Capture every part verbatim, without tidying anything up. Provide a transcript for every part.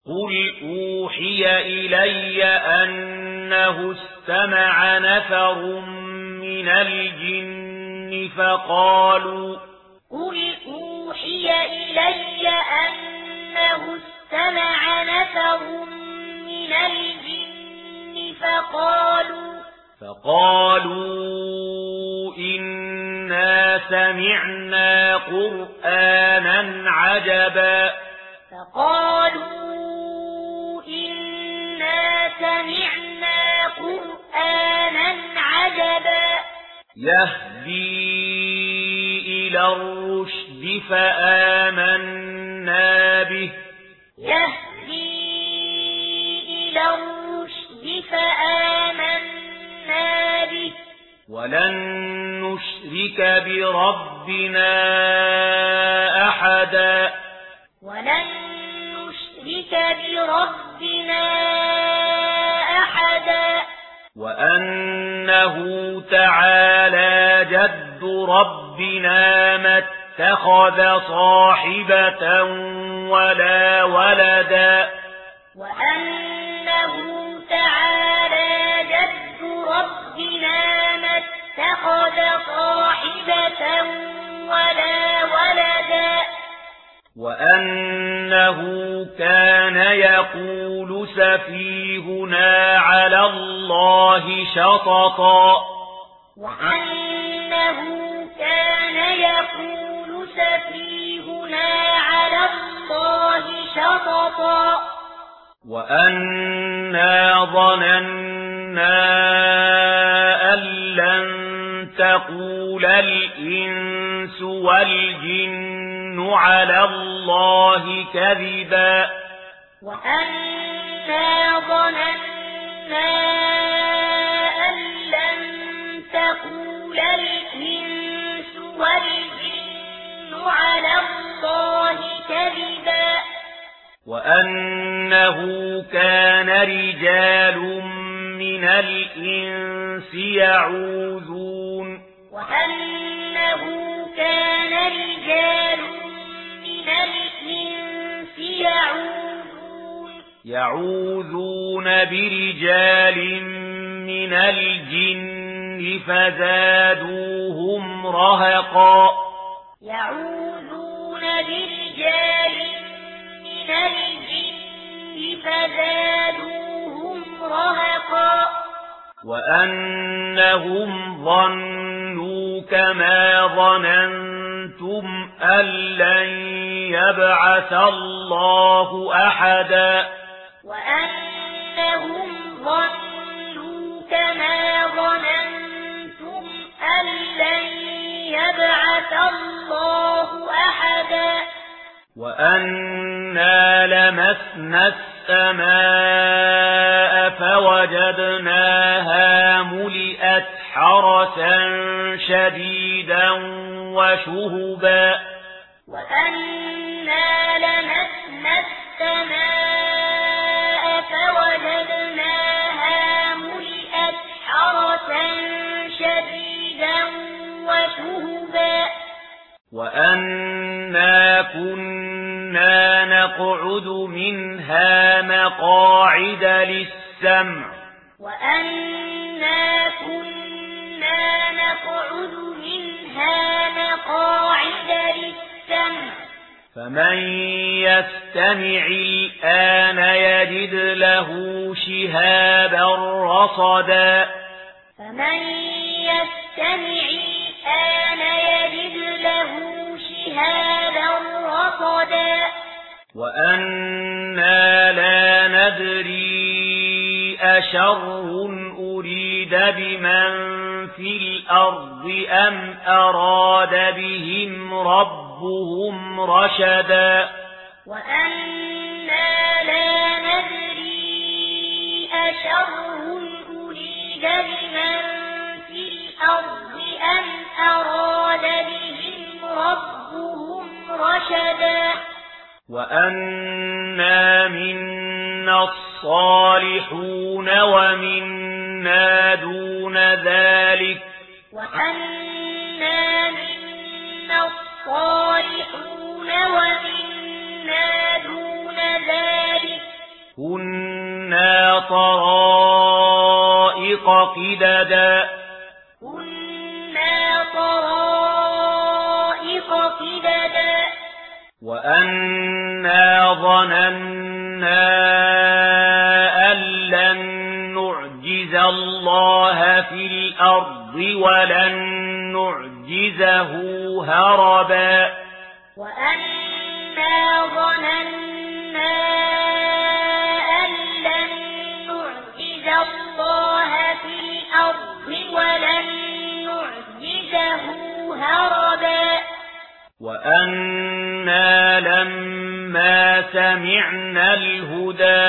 قل أوحي إلي أنه استمع نفر من الجن فقالوا قل أوحي إلي أنه استمع نفر من الجن فقالوا فقالوا إنا سمعنا قرآنا عجبا فقالوا إنا سمعنا قرآنا عجبا يهدي إلى الرشد فآمنا به يهدي إلى الرشد فآمنا به ولن نشرك بربنا أحدا ولن نشرك بربنا أحدا وأنه تعالى جد ربنا ما اتخذ صاحبة ولا ولدا وأنه تعالى جد ربنا ما اتخذ صاحبة ولا ولدا وأنه كان يقول سفيهنا على الله شططا وأنه كان يقول سفيهنا على الله شططا وأنا ظننا أن لن تقول الإنس والجن على الله كذبا وأنا ظننا أن لن تقول الإنس والجن على الله كذبا وأنه كان رجال من الإنس يعوذون وأنه كان رجال من الإنس يعوذون يعوذون برجال من الجن فزادوهم رهقا يعوذون برجال من الجن فزادوهم رهقا وأنهم ظنوا كما ظننتم أن لن يبعث الله أحدا وأنهم ظنوا كما ظننتم أن لن يبعث الله أحدا وأنا لمسنا السماء فوجدناها ملئت حرسا شديدا وشهبا وأنا لمسنا السماء فوجدناها ملئت حرسا شديدا وشهبا وأنا كنا نقعد منها مقاعد للسمع وأنا كنا نقعد منها مقاعد للسمع فمن يستمع الآن يجد له شهابا رصدا فمن يستمع الآن يجد له شهابا رصدا وأنا لا ندري أشر أريد بمن في الأرض أم أراد بهم ربهم رشدا وأنا لا ندري أشر أريد بمن في الأرض أم أراد بهم ربهم رشدا وأنا منا الصالحون ومنا دون ذلك وأنا منا الصالحون ومنا دون ذلك طرائق قددا كنا طرائق قددا وأنا ظننا أن لن نعجز الله في الأرض ولن نعجزه هربا وأنا ظننا أن لن نعجز الله في الأرض ولن نعجزه هربا وأنا لما سمعنا الهدى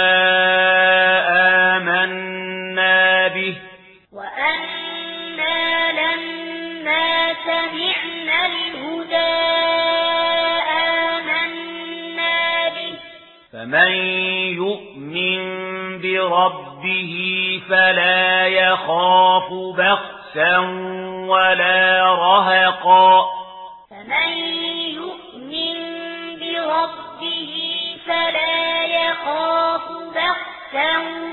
آمنا به وأنا لما سمعنا الهدى آمنا به فمن يؤمن بربه فلا يخاف بخسا ولا رهقا فمن يؤمن بربه فلا يخاف بخسا